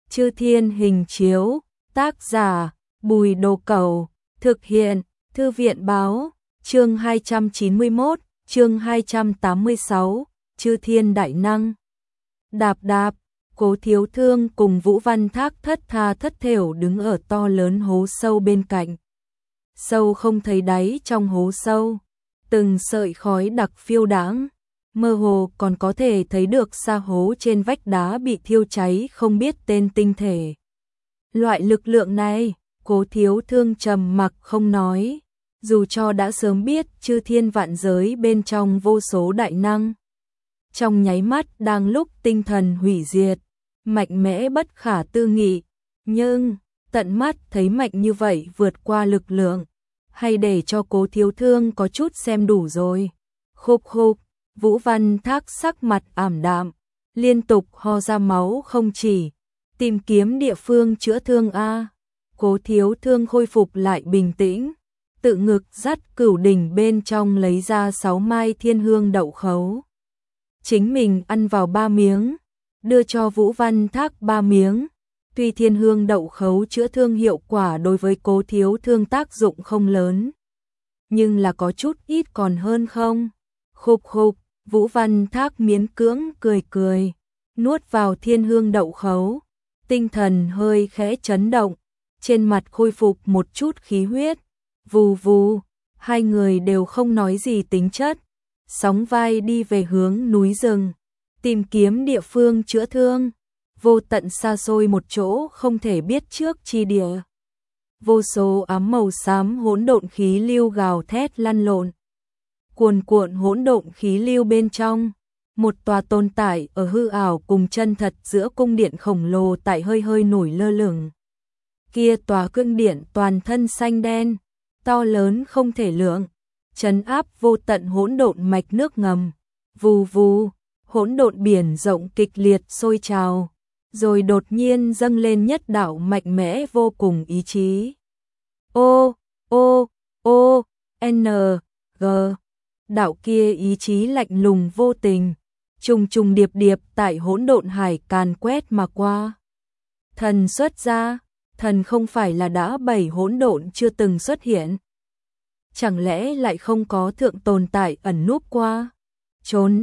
Chư Thiên hình chiếu, tác giả, Bùi Đồ Cẩu, thực hiện, Thư viện báo, chương 291, chương 286, Chư Thiên đại năng. Đạp đạp, Cố Thiếu Thương cùng Vũ Văn Thác thất tha thất thểu đứng ở to lớn hố sâu bên cạnh. Sâu không thấy đáy trong hố sâu, từng sợi khói đặc phiêu đãng, mơ hồ còn có thể thấy được sa hố trên vách đá bị thiêu cháy không biết tên tinh thể. Loại lực lượng này, Cố Thiếu Thương trầm mặc không nói, dù cho đã sớm biết chư thiên vạn giới bên trong vô số đại năng. Trong nháy mắt đang lúc tinh thần hủy diệt, mạnh mẽ bất khả tư nghị, nhưng tận mắt thấy mạnh như vậy vượt qua lực lượng, hay để cho Cố Thiếu Thương có chút xem đủ rồi. Khục khục, Vũ Văn Thác sắc mặt ảm đạm, liên tục ho ra máu không chỉ, tìm kiếm địa phương chữa thương a. Cố Thiếu Thương khôi phục lại bình tĩnh, tự ngực dắt cửu đỉnh bên trong lấy ra 6 mai thiên hương đậu khấu. Chính mình ăn vào 3 miếng, đưa cho Vũ Văn Thác 3 miếng. Tuy thiên hương đậu khấu chữa thương hiệu quả đối với Cố Thiếu Thương tác dụng không lớn, nhưng là có chút ít còn hơn không. Khục khục, Vũ Văn Thác miễn cưỡng cười cười, nuốt vào thiên hương đậu khấu, tinh thần hơi khẽ chấn động, trên mặt khôi phục một chút khí huyết. Vù vù, hai người đều không nói gì tính chất, sóng vai đi về hướng núi rừng, tìm kiếm địa phương chữa thương. Vô tận xa xôi một chỗ không thể biết trước chi địa. Vô số ám màu xám hỗn độn khí lưu gào thét lăn lộn. Cuồn cuộn hỗn độn khí lưu bên trong, một tòa tồn tại ở hư ảo cùng chân thật giữa cung điện khổng lồ tại hơi hơi nổi lơ lửng. Kia tòa cung điện toàn thân xanh đen, to lớn không thể lượng, trấn áp vô tận hỗn độn mạch nước ngầm. Vù vù, hỗn độn biển rộng kịch liệt sôi trào, rồi đột nhiên dâng lên nhất đạo mạnh mẽ vô cùng ý chí. O, O, O, N, G. Đạo kia ý chí lạnh lùng vô tình, trùng trùng điệp điệp tại hỗn độn hải càn quét mà qua. Thần xuất ra, thần không phải là đã 7 hỗn độn chưa từng xuất hiện. Chẳng lẽ lại không có thượng tồn tại ẩn núp qua? Trốn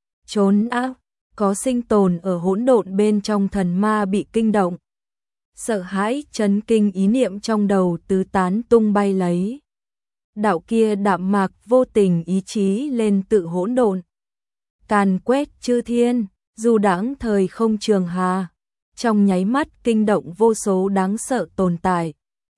ác, có sinh tồn ở hỗn độn bên trong thần ma bị kinh động. Sợ hãi chấn kinh ý niệm trong đầu tứ tán tung bay lấy. Đạo kia đạm mạc vô tình ý chí lên tự hỗn độn, càn quét chư thiên, dù đáng thời không trường hà, trong nháy mắt kinh động vô số đáng sợ tồn tại.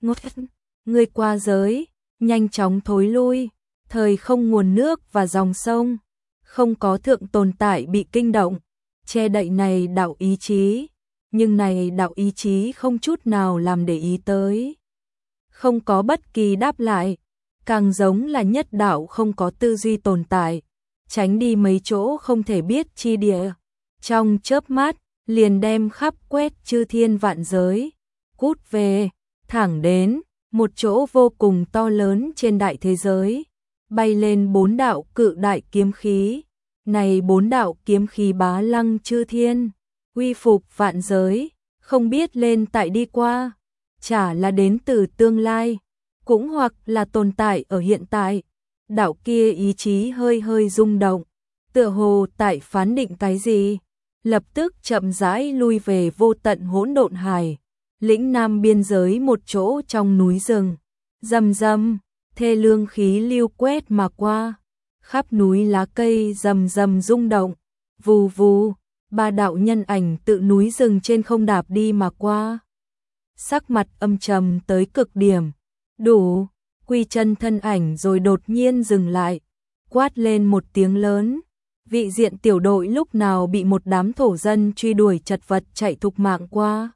Người qua giới, nhanh chóng thối lui, thời không nguồn nước và dòng sông, không có thượng tồn tại bị kinh động, che đậy này đạo ý chí, nhưng này đạo ý chí không chút nào làm để ý tới. Không có bất kỳ đáp lại, càng giống là nhất đạo không có tư duy tồn tại, tránh đi mấy chỗ không thể biết chi địa. Trong chớp mắt, liền đem khắp quét chư thiên vạn giới, cút về, thẳng đến một chỗ vô cùng to lớn trên đại thế giới, bay lên 4 đạo cự đại kiếm khí. Này 4 đạo kiếm khí bá lăng chư thiên, uy phục vạn giới, không biết lên tại đi qua, chả là đến từ tương lai, cũng hoặc là tồn tại ở hiện tại. Đạo kia ý chí hơi hơi rung động, tựa hồ tại phán định cái gì, lập tức chậm rãi lui về vô tận hỗn độn hải, lĩnh nam biên giới một chỗ trong núi rừng. Rầm rầm, thê lương khí lưu quét mà qua, khắp núi lá cây rầm rầm rung động. Vù vù, 3 đạo nhân ảnh tự núi rừng trên không đạp đi mà qua. Sắc mặt âm trầm tới cực điểm, đủ, quy chân thân ảnh rồi đột nhiên dừng lại, quát lên một tiếng lớn. Vị diện tiểu đội lúc nào bị một đám thổ dân truy đuổi chật vật chạy thục mạng qua.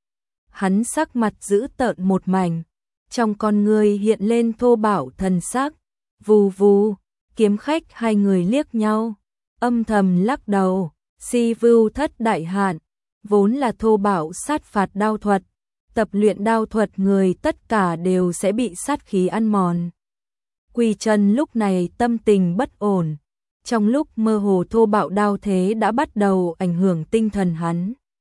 Hắn sắc mặt dữ tợn một mảnh, trong con người hiện lên thô bạo thần sắc. Vù vù, kiếm khách hai người liếc nhau, âm thầm lắc đầu. Si Vưu Thất đại hạn, vốn là thô bạo sát phạt đao thuật, tập luyện đao thuật người tất cả đều sẽ bị sát khí ăn mòn. Quy Chân lúc này tâm tình bất ổn, trong lúc mơ hồ thô bạo đao thế đã bắt đầu ảnh hưởng tinh thần hắn.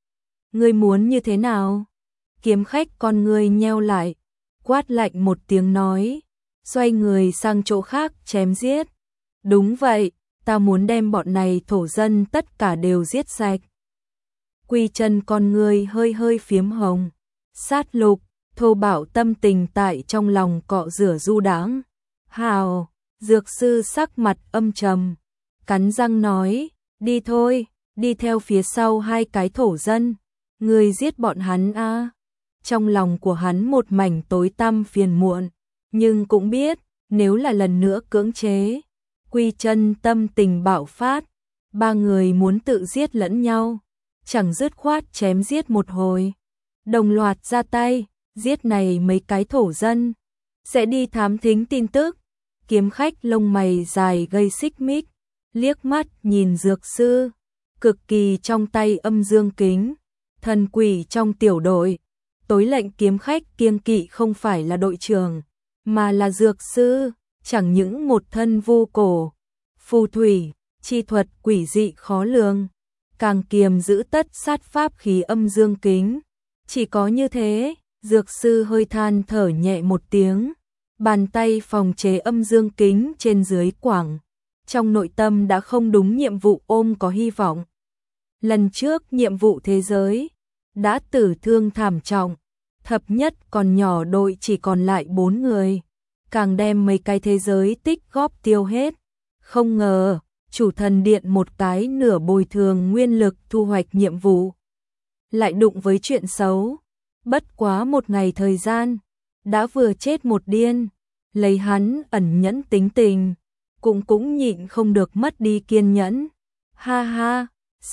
Ngươi muốn như thế nào? Kiếm khách con ngươi nheo lại, quát lạnh một tiếng nói, xoay người sang chỗ khác chém giết. Đúng vậy, ta muốn đem bọn này thổ dân tất cả đều giết sạch. Quy Chân con ngươi hơi hơi phiếm hồng, sát lục, thô bạo tâm tình tại trong lòng cọ rửa du đãng. Hào, dược sư sắc mặt âm trầm, cắn răng nói, đi thôi, đi theo phía sau hai cái thổ dân, người giết bọn hắn a. Trong lòng của hắn một mảnh tối tăm phiền muộn, nhưng cũng biết, nếu là lần nữa cưỡng chế, Quy Chân tâm tình bạo phát, ba người muốn tự giết lẫn nhau, chẳng dứt khoát chém giết một hồi, đồng loạt ra tay, giết này mấy cái thổ dân, sẽ đi thám thính tin tức. Kiếm khách lông mày dài gây xích mích, liếc mắt nhìn dược sư, cực kỳ trong tay âm dương kính, thần quỷ trong tiểu đội. Tối lệnh kiếm khách kiêng kỵ không phải là đội trưởng, mà là dược sư, chẳng những một thân vô cổ, phù thủy, chi thuật quỷ dị khó lường, càng kiềm giữ tất sát pháp khí âm dương kính. Chỉ có như thế, dược sư hơi than thở nhẹ một tiếng, bàn tay phòng chế âm dương kính trên dưới quảng, trong nội tâm đã không đúng nhiệm vụ ôm có hy vọng. Lần trước nhiệm vụ thế giới đã tử thương thảm trọng, thập nhất còn nhỏ đội chỉ còn lại 4 người, càng đem mấy cái thế giới tích góp tiêu hết. Không ngờ, chủ thần điện một cái nửa bồi thường nguyên lực thu hoạch nhiệm vụ, lại đụng với chuyện xấu. Bất quá một ngày thời gian, đã vừa chết một điên, lấy hắn ẩn nhẫn tính tình, cũng nhịn không được mất đi kiên nhẫn. Ha ha,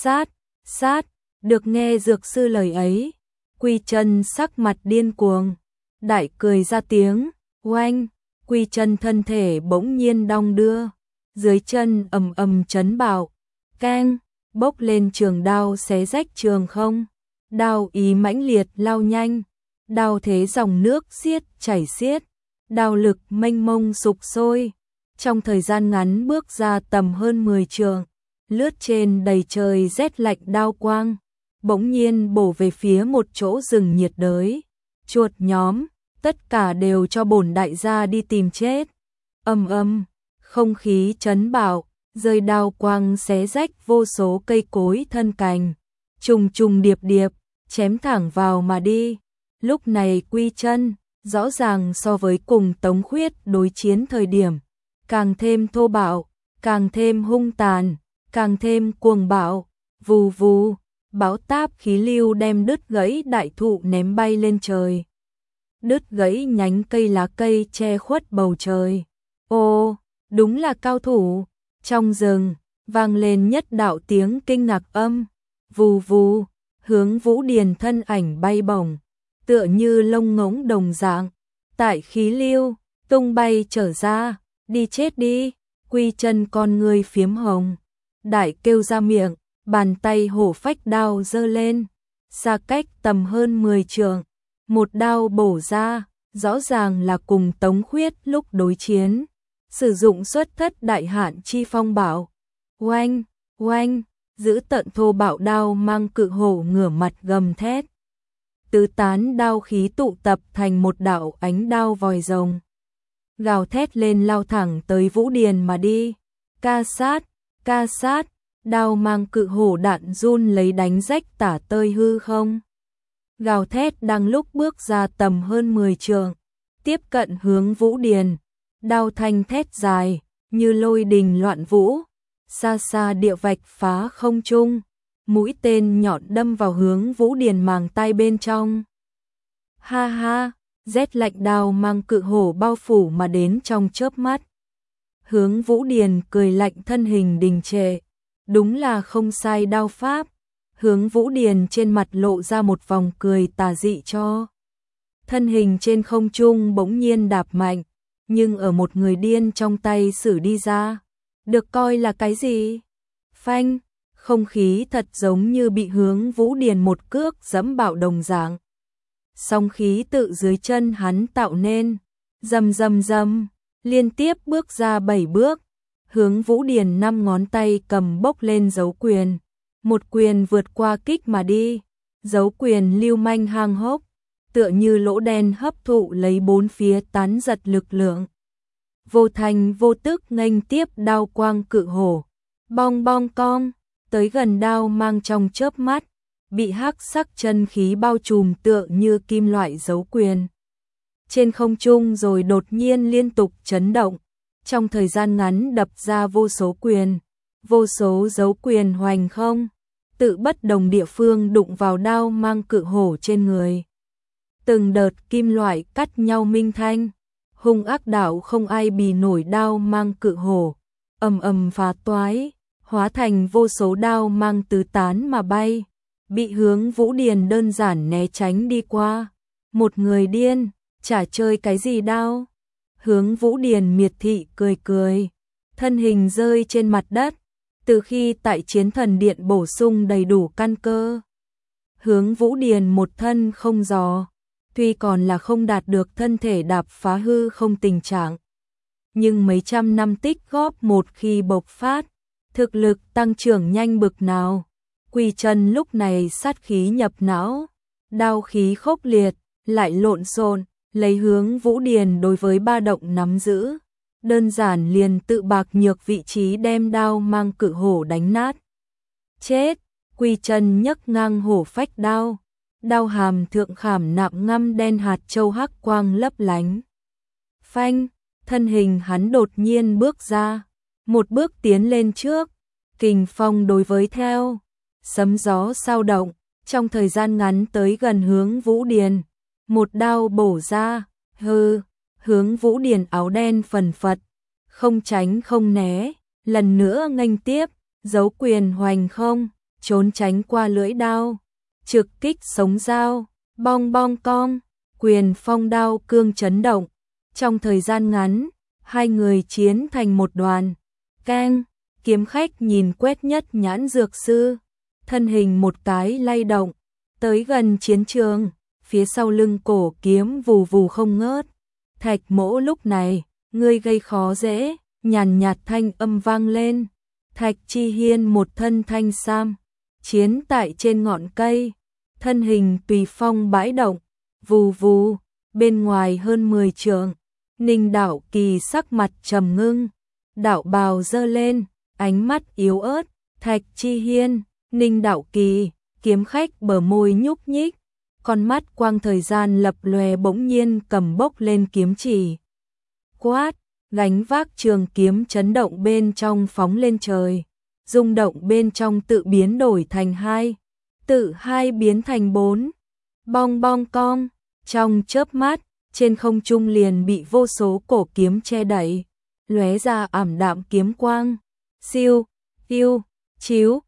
sát, được nghe dược sư lời ấy, Quy Chân sắc mặt điên cuồng, đại cười ra tiếng, oanh, Quy Chân thân thể bỗng nhiên đong đưa, dưới chân ầm ầm chấn bạo, keng, bốc lên trường đao xé rách trường không, đao ý mãnh liệt lao nhanh, đao thế dòng nước chảy xiết, đao lực mênh mông sục sôi, trong thời gian ngắn bước ra tầm hơn 10 trường, lướt trên đầy trời rét lạnh đao quang, bỗng nhiên bổ về phía một chỗ rừng nhiệt đới. Chuột nhóm, tất cả đều cho bổn đại gia đi tìm chết. Ầm, không khí chấn bạo, rơi đao quang xé rách vô số cây cối thân cành, trùng trùng điệp điệp, chém thẳng vào mà đi. Lúc này Quy Chân, rõ ràng so với cùng Tống Khuyết đối chiến thời điểm, càng thêm thô bạo, càng thêm hung tàn, càng thêm cuồng bạo. Vù vù, bão táp khí lưu đem đứt gãy đại thụ ném bay lên trời. Đứt gãy nhánh cây lá cây che khuất bầu trời. Ô, đúng là cao thủ. Trong rừng, vang lên nhất đạo tiếng kinh ngạc âm. Vù vù, hướng Vũ Điền thân ảnh bay bổng, tựa như lông ngỗng đồng dạng, tại khí lưu, tung bay trở ra, đi chết đi. Quy Chân con ngươi phiếm hồng, đại kêu ra miệng, bàn tay hổ phách đao giơ lên, xa cách tầm hơn 10 trượng, một đao bổ ra, rõ ràng là cùng Tống Khuyết lúc đối chiến, sử dụng xuất thất đại hạn chi phong bảo. Oanh, giữ tận thô bạo đao mang cự hổ ngửa mặt gầm thét. Tứ tán đao khí tụ tập thành một đạo ánh đao vòi rồng, gào thét lên lao thẳng tới Vũ Điền mà đi. Ca sát, đao mang cự hổ đạn run lấy đánh rách tả tơi hư không. Gào thét đang lúc bước ra tầm hơn 10 trượng, tiếp cận hướng Vũ Điền, đao thanh thét dài, như lôi đình loạn vũ, xa xa địa vạch phá không trung, mũi tên nhọn đâm vào hướng Vũ Điền màng tai bên trong. Ha ha, rét lạnh đao mang cự hổ bao phủ mà đến trong chớp mắt. Hướng Vũ Điền cười lạnh thân hình đình trệ, đúng là không sai đao pháp. Hướng Vũ Điền trên mặt lộ ra một vòng cười tà dị cho. Thân hình trên không trung bỗng nhiên đạp mạnh, nhưng ở một người điên trong tay xử đi ra, được coi là cái gì? Phanh, không khí thật giống như bị Hướng Vũ Điền một cước giẫm bạo đồng dạng. Song khí tự dưới chân hắn tạo nên, rầm, liên tiếp bước ra 7 bước, Hướng Vũ Điền 5 ngón tay cầm bốc lên dấu quyền, một quyền vượt qua kích mà đi, dấu quyền lưu manh hang hốc, tựa như lỗ đen hấp thụ lấy bốn phía tán giật lực lượng. Vô thành vô tức nghênh tiếp đao quang cự hổ, bong bong cong, tới gần đao mang trong chớp mắt, bị hắc sắc chân khí bao trùm tựa như kim loại dấu quyền. Trên không trung rồi đột nhiên liên tục chấn động, trong thời gian ngắn đập ra vô số quyền, vô số dấu quyền hoành không, tự bất đồng địa phương đụng vào đao mang cự hổ trên người. Từng đợt kim loại cắt nhau minh thanh, hung ác đạo không ai bì nổi đao mang cự hổ, ầm ầm phá toái, hóa thành vô số đao mang tứ tán mà bay, bị Hướng Vũ Điền đơn giản né tránh đi qua. Một người điên, chả chơi cái gì đao. Hướng Vũ Điền miệt thị cười cười, thân hình rơi trên mặt đất, từ khi tại Chiến Thần Điện bổ sung đầy đủ căn cơ. Hướng Vũ Điền một thân không giò, tuy còn là không đạt được thân thể đạp phá hư không tình trạng, nhưng mấy trăm năm tích góp một khi bộc phát, thực lực tăng trưởng nhanh bực nào. Quỳ Chân lúc này sát khí nhập não, đao khí khốc liệt, lại lộn xộn, lấy Hướng Vũ Điền đối với ba động nắm giữ, đơn giản liền tự bạc nhược vị trí đem đao mang cự hổ đánh nát. Chết! Quỳ Chân nhấc ngang hổ phách đao, đao hàm thượng khảm nạm ngăm đen hạt châu hắc quang lấp lánh. Phanh! Thân hình hắn đột nhiên bước ra, một bước tiến lên trước, kình phong đối với theo, sấm gió sao động, trong thời gian ngắn tới gần Hướng Vũ Điền, một đao bổ ra, Hướng Vũ Điền áo đen phần phật, không tránh không né, lần nữa nghênh tiếp, dấu quyền hoành không, trốn tránh qua lưỡi đao, trực kích sống dao, bong bong cong, quyền phong đao cương chấn động. Trong thời gian ngắn, hai người chiến thành một đoàn. Keng, kiếm khách nhìn quét nhất nhãn dược sư, thân hình một cái lay động, tới gần chiến trường, phía sau lưng cổ kiếm vù vù không ngớt. Thạch Mỗ lúc này, ngươi gây khó dễ, nhàn nhạt thanh âm vang lên. Thạch Chi Hiên một thân thanh sam, chiến tại trên ngọn cây, thân hình tùy phong bãi động, vù vù, bên ngoài hơn 10 trượng. Ninh Đạo Kỳ sắc mặt trầm ngưng, đạo bào giơ lên, ánh mắt yếu ớt. Thạch Chi Hiên, Ninh Đạo Kỳ, kiếm khách bờ môi nhúc nhích, con mắt quang thời gian lập lòe bỗng nhiên cầm bốc lên kiếm chỉ. Quát, gánh vác trường kiếm chấn động bên trong phóng lên trời, rung động bên trong tự biến đổi thành hai, tự hai biến thành bốn, bong bong cong, trong chớp mắt, trên không trung liền bị vô số cổ kiếm che đậy, lóe ra ảm đạm kiếm quang. Siêu, yêu, chiếu,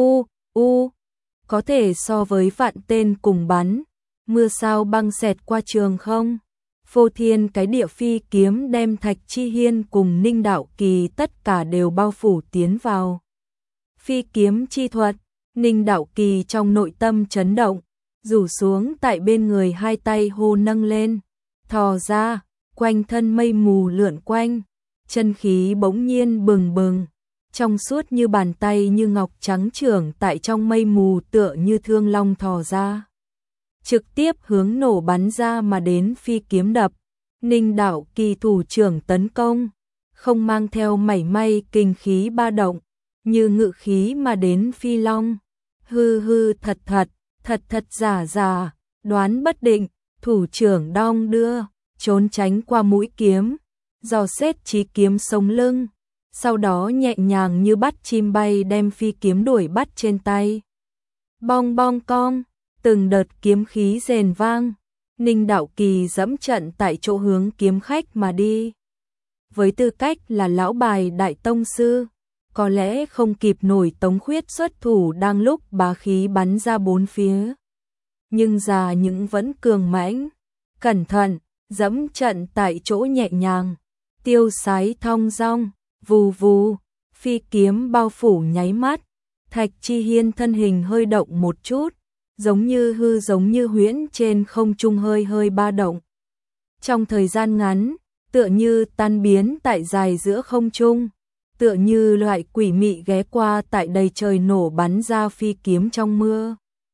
có thể so với vạn tên cùng bắn, mưa sao băng xẹt qua trường không. Phô thiên cái địa phi kiếm đem Thạch Chi Hiên cùng Ninh Đạo Kỳ tất cả đều bao phủ tiến vào. Phi kiếm chi thuật, Ninh Đạo Kỳ trong nội tâm chấn động, rủ xuống tại bên người hai tay hô nâng lên, thò ra, quanh thân mây mù lượn quanh, chân khí bỗng nhiên bừng bừng, trong suốt như bàn tay như ngọc trắng trưởng tại trong mây mù tựa như thương long thò ra, trực tiếp hướng nổ bắn ra mà đến phi kiếm đập. Ninh Đạo Kỳ thủ trưởng tấn công, không mang theo mảy may kinh khí ba động, như ngự khí mà đến phi long, hư hư thật thật giả giả, đoán bất định, thủ trưởng đong đưa, trốn tránh qua mũi kiếm, dò xét chí kiếm sống lưng, sau đó nhẹ nhàng như bắt chim bay đem phi kiếm đuổi bắt trên tay. Bong bong cong, từng đợt kiếm khí rền vang, Ninh Đạo Kỳ dẫm trận tại chỗ hướng kiếm khách mà đi. Với tư cách là lão bài đại tông sư, có lẽ không kịp nổi Tống Khuyết xuất thủ đang lúc bá khí bắn ra bốn phía. Nhưng già những vẫn cường mãnh, cẩn thận, dẫm trận tại chỗ nhẹ nhàng, tiêu sái thong dong, vù vù, phi kiếm bao phủ nháy mắt, Thạch Chi Hiên thân hình hơi động một chút, giống như hư giống như huyễn trên không trung hơi hơi ba động. Trong thời gian ngắn, tựa như tan biến tại dài giữa không trung, tựa như loại quỷ mị ghé qua tại đầy trời nổ bắn ra phi kiếm trong mưa.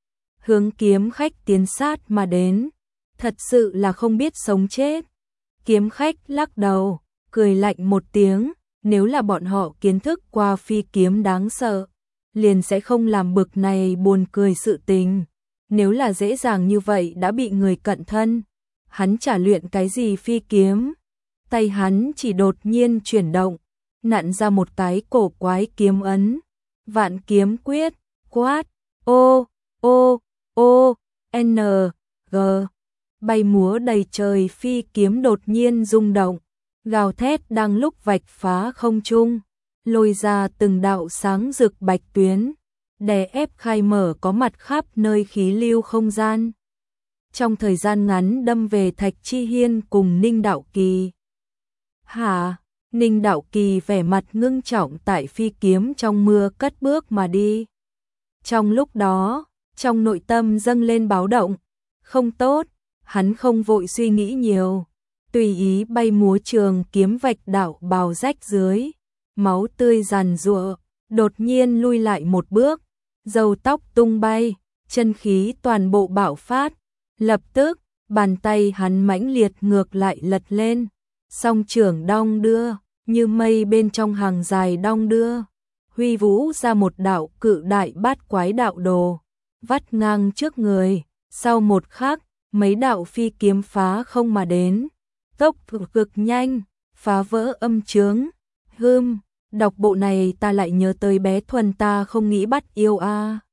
hướng kiếm khách tiến sát mà đến, thật sự là không biết sống chết. Kiếm khách lắc đầu, cười lạnh một tiếng, nếu là bọn họ kiến thức qua phi kiếm đáng sợ, liền sẽ không làm bực này buồn cười sự tình. Nếu là dễ dàng như vậy đã bị người cận thân, hắn chả luyện cái gì phi kiếm. Tay hắn chỉ đột nhiên chuyển động, nặn ra một cái cổ quái kiếm ấn. Vạn kiếm quyết, quát, ô, ô, ô, n, g. Bay múa đầy trời phi kiếm đột nhiên rung động, gào thét đang lúc vạch phá không trung, lôi ra từng đạo sáng rực bạch tuyến, đè ép khai mở có mặt khắp nơi khí lưu không gian. Trong thời gian ngắn đâm về Thạch Chi Hiên cùng Ninh Đạo Kỳ. Hả? Ninh Đạo Kỳ vẻ mặt ngưng trọng tại phi kiếm trong mưa cất bước mà đi. Trong lúc đó, trong nội tâm dâng lên báo động, không tốt, hắn không vội suy nghĩ nhiều, tùy ý bay múa trường kiếm vạch đạo bào rách dưới, máu tươi giàn giụa, đột nhiên lui lại một bước, râu tóc tung bay, chân khí toàn bộ bạo phát, lập tức, bàn tay hắn mãnh liệt ngược lại lật lên, song trưởng đong đưa, như mây bên trong hàng dài đong đưa, huy vũ ra một đạo cự đại bát quái đạo đồ, vắt ngang trước người, sau một khắc, mấy đạo phi kiếm phá không mà đến, tốc cực nhanh, phá vỡ âm chướng. Đọc bộ này ta lại nhớ tới bé Thuần ta không nghĩ bắt yêu a.